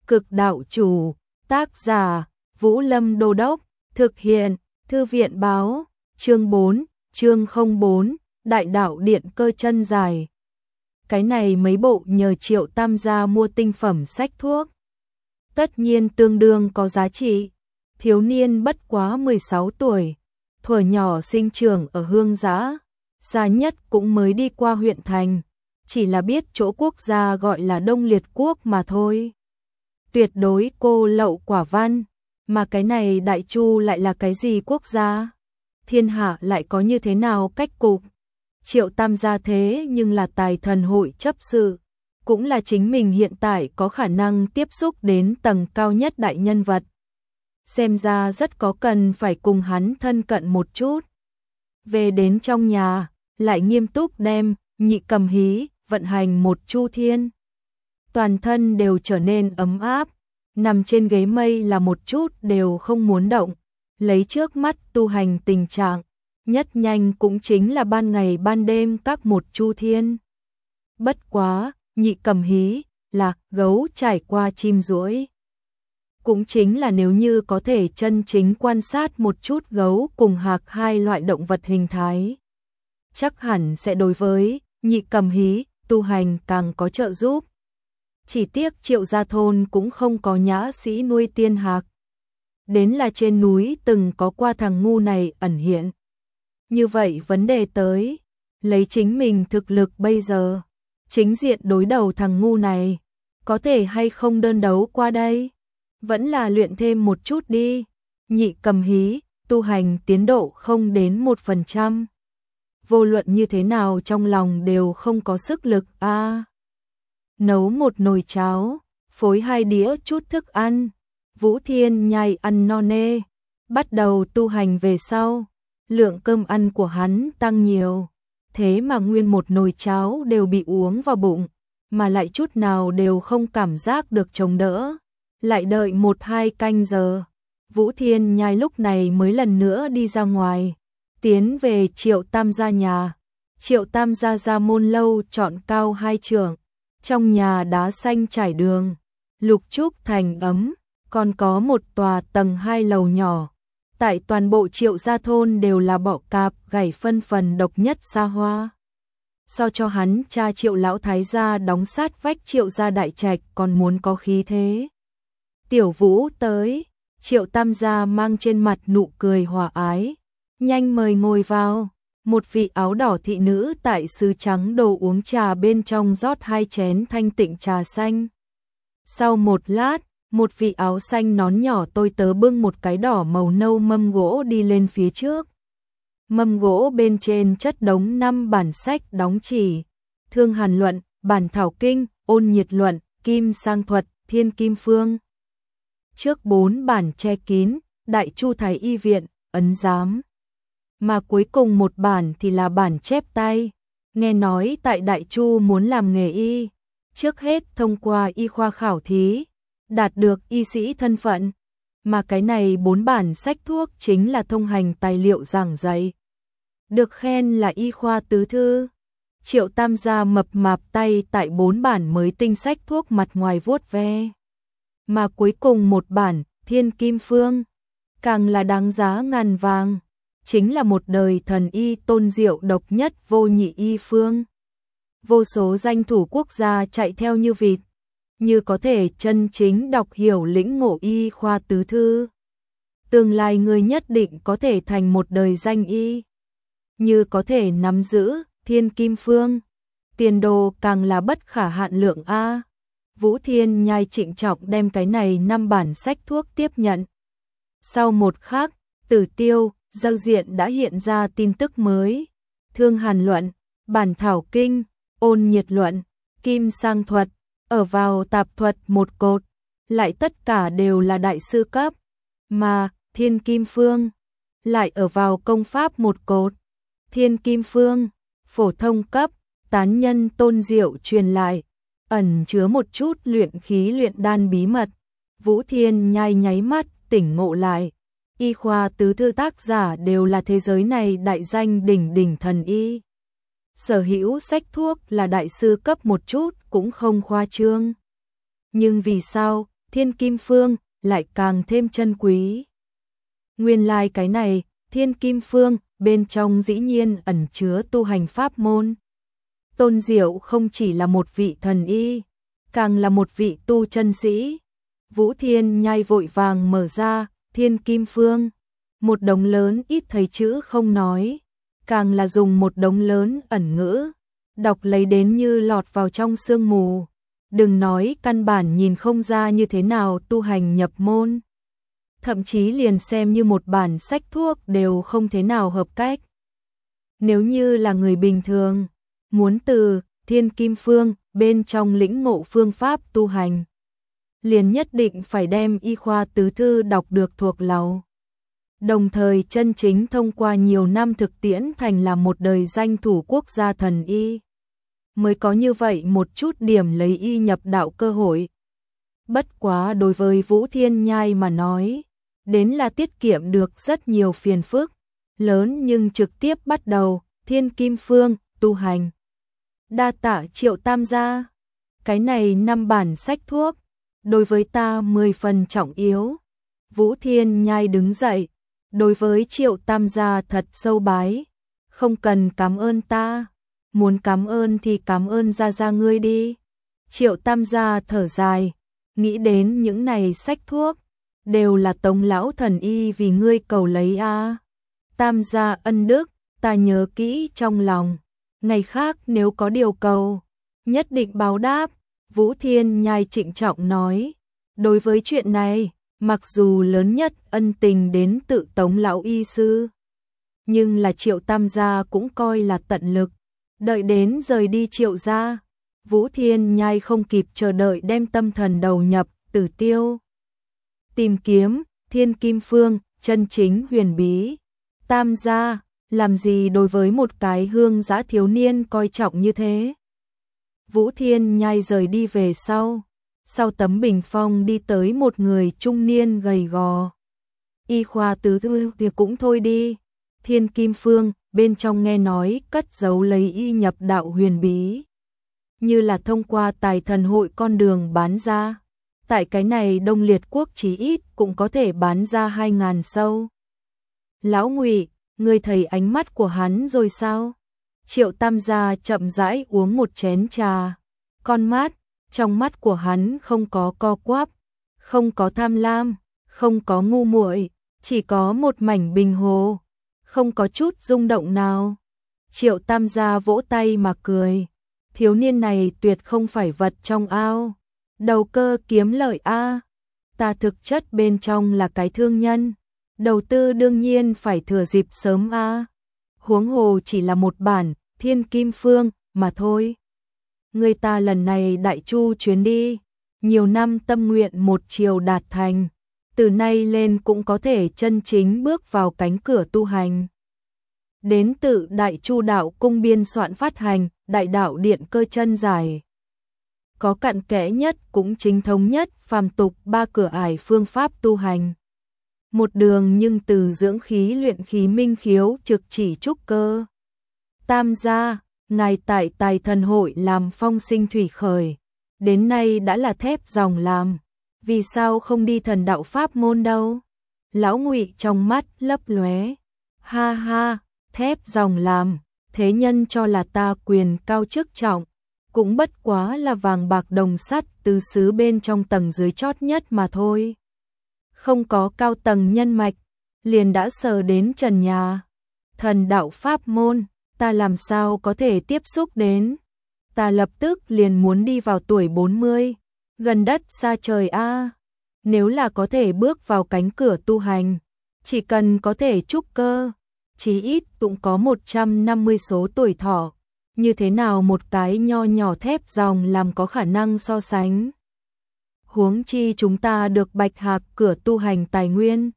Cực đạo chủ, tác giả, Vũ Lâm Đô Đốc, thực hiện, Thư viện báo, chương 4, chương 04, Đại đạo điện cơ chân dài. Cái này mấy bộ nhờ Triệu Tam gia mua tinh phẩm sách thuốc. Tất nhiên tương đương có giá trị. Thiếu niên bất quá 16 tuổi, thuở nhỏ sinh trưởng ở Hương Giã, xa nhất cũng mới đi qua huyện thành, chỉ là biết chỗ quốc gia gọi là Đông Liệt Quốc mà thôi. Tuyệt đối cô lậu quả văn, mà cái này Đại Chu lại là cái gì quốc gia? Thiên hạ lại có như thế nào cách cục? Triệu Tam gia thế nhưng là tài thần hội chấp sự, cũng là chính mình hiện tại có khả năng tiếp xúc đến tầng cao nhất đại nhân vật. Xem ra rất có cần phải cùng hắn thân cận một chút. Về đến trong nhà, lại nghiêm túc đem Nhị Cầm Hí vận hành một chu thiên. Toàn thân đều trở nên ấm áp, nằm trên ghế mây là một chút đều không muốn động, lấy trước mắt tu hành tình trạng, nhất nhanh cũng chính là ban ngày ban đêm các một chu thiên. Bất quá, Nhị Cầm Hí là gấu trải qua chim duỗi. Cũng chính là nếu như có thể chân chính quan sát một chút gấu cùng hạc hai loại động vật hình thái, chắc hẳn sẽ đối với Nhị Cầm Hí tu hành càng có trợ giúp. Chỉ tiếc Triệu gia thôn cũng không có nhã sĩ nuôi tiên hạc. Đến là trên núi từng có qua thằng ngu này ẩn hiện. Như vậy vấn đề tới, lấy chính mình thực lực bây giờ, chính diện đối đầu thằng ngu này, có thể hay không đơn đấu qua đây? Vẫn là luyện thêm một chút đi. Nhị Cầm Hí, tu hành tiến độ không đến 1%. Vô luận như thế nào trong lòng đều không có sức lực nấu một nồi cháo, phối 2 đĩa chút thức ăn. Vũ Thiên nhai ăn no nê, bắt đầu tu hành về sau. Lượng cơm ăn của hắn tăng nhiều, thế mà nguyên một nồi cháo đều bị uống vào bụng, mà lại chút nào đều không cảm giác được chống đỡ. Lại đợi 1-2 canh giờ, Vũ Thiên nhai lúc này mới lần nữa đi ra ngoài, tiến về Triệu Tam gia nhà. Triệu Tam gia ra môn lâu trọn cao 2 trượng, trong nhà đá xanh trải đường, lục trúc thành ấm, còn có một tòa tầng 2 lầu nhỏ. Tại toàn bộ Triệu gia thôn đều là bọ cạp gảy phân phần độc nhất xa hoa. So cho hắn cha Triệu lão thái gia đóng sát vách Triệu gia đại trạch còn muốn có khí thế. Tiểu Vũ tới, Triệu Tam gia mang trên mặt nụ cười hòa ái, nhanh mời ngồi vào. Một vị áo đỏ thị nữ tại sứ trắng đồ uống trà bên trong rót 2 chén thanh tịnh trà xanh. Sau một lát, một vị áo xanh nón nhỏ tôi tớ bưng một cái đỏ màu nâu mâm gỗ đi lên phía trước. Mâm gỗ bên trên chất đống 5 bản sách đóng chỉ: Thương Hàn Luận, Bản Thảo Kinh, Ôn Nhiệt Luận, Kim Sang Thuật, Thiên Kim Phương. Trước 4 bản che kín, Đại Chu Thái Y Viện, ấn giám. Mà cuối cùng một bản thì là bản chép tay. Nghe nói tại Đại Chu muốn làm nghề y, trước hết thông qua y khoa khảo thí, đạt được y sĩ thân phận. Mà cái này 4 bản sách thuốc chính là thông hành tài liệu giảng dạy. Được khen là y khoa tứ thư. Triệu Tam gia mập mạp tay tại 4 bản mới tinh sách thuốc mặt ngoài vuốt ve. Mà cuối cùng một bản, Thiên Kim Phương, càng là đáng giá ngàn vàng. Chính là một đời thần y tôn diệu độc nhất vô nhị y phương. Vô số danh thủ quốc gia chạy theo như vịt, như có thể chân chính đọc hiểu lĩnh ngộ y khoa tứ thư. Tương lai người nhất định có thể thành một đời danh y. Như có thể nắm giữ Thiên Kim Phương, tiền đồ càng là bất khả hạn lượng a. Vũ Thiên nhai trịnh trọng đem cái này 5 bản sách thuốc tiếp nhận. Sau một khắc, Tử Tiêu giao diện đã hiện ra tin tức mới: Thương Hàn Luận, Bản Thảo Kinh, Ôn Nhiệt Luận, Kim Sang Thuật, ở vào tạp thuật một cột, lại tất cả đều là đại sư cấp, mà Thiên Kim Phương lại ở vào công pháp một cột. Thiên Kim Phương, phổ thông cấp, tán nhân tôn diệu truyền lại, ẩn chứa một chút luyện khí luyện đan bí mật. Vũ Thiên nhai nháy mắt tỉnh ngộ lại. Y khoa tứ thư tác giả đều là thế giới này đại danh đỉnh đỉnh thần y. Sở hữu sách thuốc là đại sư cấp một chút cũng không khoa trương. Nhưng vì sao Thiên Kim Phương lại càng thêm chân quý. Nguyên lai cái này, Thiên Kim Phương, bên trong dĩ nhiên ẩn chứa tu hành pháp môn. Tôn Diệu không chỉ là một vị thần y, càng là một vị tu chân sĩ. Vũ Thiên Nhai vội vàng mở ra, Thiên Kim Phương. Một đống lớn ít thấy chữ không nói, càng là dùng một đống lớn ẩn ngữ, đọc lấy đến như lọt vào trong sương mù. Đừng nói căn bản nhìn không ra như thế nào tu hành nhập môn. Thậm chí liền xem như một bản sách thuốc đều không thế nào hợp cách. Nếu như là người bình thường, muốn từ Thiên Kim Phương bên trong lĩnh ngộ phương pháp tu hành, liền nhất định phải đem y khoa tứ thư đọc được thuộc lòng. Đồng thời chân chính thông qua nhiều năm thực tiễn thành là một đời danh thủ quốc gia thần y, mới có như vậy một chút điểm lấy y nhập đạo cơ hội. Bất quá đối với Vũ Thiên Nhai mà nói, đến là tiết kiệm được rất nhiều phiền phức lớn, nhưng trực tiếp bắt đầu Thiên Kim Phương tu hành. Đa tạ Triệu Tam gia, cái này 5 bản sách thuốc đối với ta 10 phần trọng yếu. Vũ Thiên Nhai đứng dậy, đối với Triệu Tam gia thật sâu bái. Không cần cảm ơn ta, muốn cảm ơn thì cảm ơn gia ngươi đi. Triệu Tam gia thở dài, nghĩ đến những này sách thuốc đều là Tống lão thần y vì ngươi cầu lấy a. Tam gia ân đức, ta nhớ kỹ trong lòng, ngày khác nếu có điều cầu, nhất định báo đáp. Vũ Thiên Nhai trịnh trọng nói, đối với chuyện này, mặc dù lớn nhất ân tình đến tự Tống lão y sư, nhưng là Triệu Tam gia cũng coi là tận lực. Đợi đến rời đi Triệu gia, Vũ Thiên Nhai không kịp chờ đợi đem tâm thần đầu nhập Tử Tiêu, tìm kiếm Thiên Kim Phương chân chính huyền bí. Tam gia, làm gì đối với một cái hương dã thiếu niên coi trọng như thế? Vũ Thiên Nhai rời đi về sau tấm bình phong đi tới một người trung niên gầy gò. Y khoa tứ thư thì cũng thôi đi, Thiên Kim Phương bên trong nghe nói cất giấu lấy y nhập đạo huyền bí, như là thông qua tài thần hội con đường bán ra. Tại cái này Đông Liệt quốc chí ít cũng có thể bán ra 2.000 sâu. Lão Ngụy, ngươi thấy ánh mắt của hắn rồi sao? Triệu Tam gia chậm rãi uống một chén trà. Con mắt, trong mắt của hắn không có co quắp, không có tham lam, không có ngu muội, chỉ có một mảnh bình hồ, không có chút rung động nào. Triệu Tam gia vỗ tay mà cười. Thiếu niên này tuyệt không phải vật trong ao, đầu cơ kiếm lợi a. Ta thực chất bên trong là cái thương nhân, đầu tư đương nhiên phải thừa dịp sớm a. Huống hồ chỉ là một bản Thiên Kim Phương mà thôi. Người ta lần này đại chu chuyến đi, nhiều năm tâm nguyện một chiều đạt thành, từ nay lên cũng có thể chân chính bước vào cánh cửa tu hành. Đến tự Đại Chu đạo cung biên soạn phát hành, Đại đạo điện cơ chân giải. Có cặn kẽ nhất cũng chính thống nhất phàm tục 3 cửa ải phương pháp tu hành. Một đường nhưng từ dưỡng khí luyện khí minh khiếu trực chỉ trúc cơ. Tam gia, ngài tại Tài Thần hội làm phong sinh thủy khởi, đến nay đã là thép dòng làm, vì sao không đi thần đạo pháp môn đâu? Lão Ngụy trong mắt lấp lóe. Ha ha, thép dòng làm, thế nhân cho là ta quyền cao chức trọng, cũng bất quá là vàng bạc đồng sắt tứ xứ bên trong tầng dưới chót nhất mà thôi. Không có cao tầng nhân mạch, liền đã sờ đến trần nhà. Thần đạo pháp môn, ta làm sao có thể tiếp xúc đến? Ta lập tức liền muốn đi vào tuổi 40, gần đất xa trời a. Nếu là có thể bước vào cánh cửa tu hành, chỉ cần có thể trúc cơ, chí ít cũng có 150 số tuổi thọ, như thế nào một cái nho nhỏ thép dòng làm có khả năng so sánh. Huống chi chúng ta được Bạch Hạc cửa tu hành tài nguyên,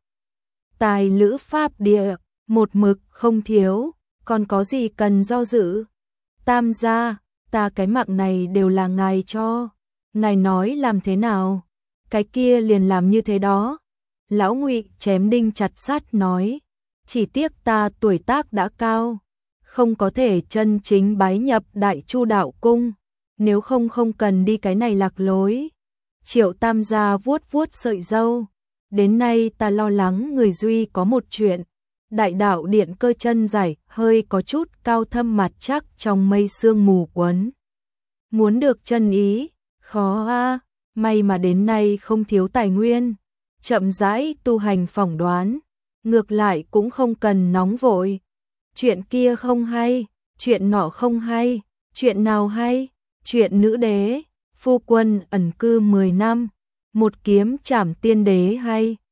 tài lữ pháp địa, một mực không thiếu, còn có gì cần do dự? Tam gia, ta cái mạng này đều là ngài cho, ngài nói làm thế nào, cái kia liền làm như thế đó. Lão Ngụy chém đinh chặt sắt nói, chỉ tiếc ta tuổi tác đã cao, không có thể chân chính bái nhập Đại Chu đạo cung, nếu không cần đi cái này lạc lối. Triệu Tam gia vuốt vuốt sợi râu. Đến nay ta lo lắng người Duy có một chuyện. Đại đạo điện cơ chân dài hơi có chút cao thâm mặt chắc trong mây sương mù quấn. Muốn được chân ý, khó a, may mà đến nay không thiếu tài nguyên. Chậm rãi tu hành phỏng đoán, ngược lại cũng không cần nóng vội. Chuyện kia không hay, chuyện nọ không hay, chuyện nào hay? Chuyện nữ đế, phu quân ẩn cư 10 năm, một kiếm trảm tiên đế hay.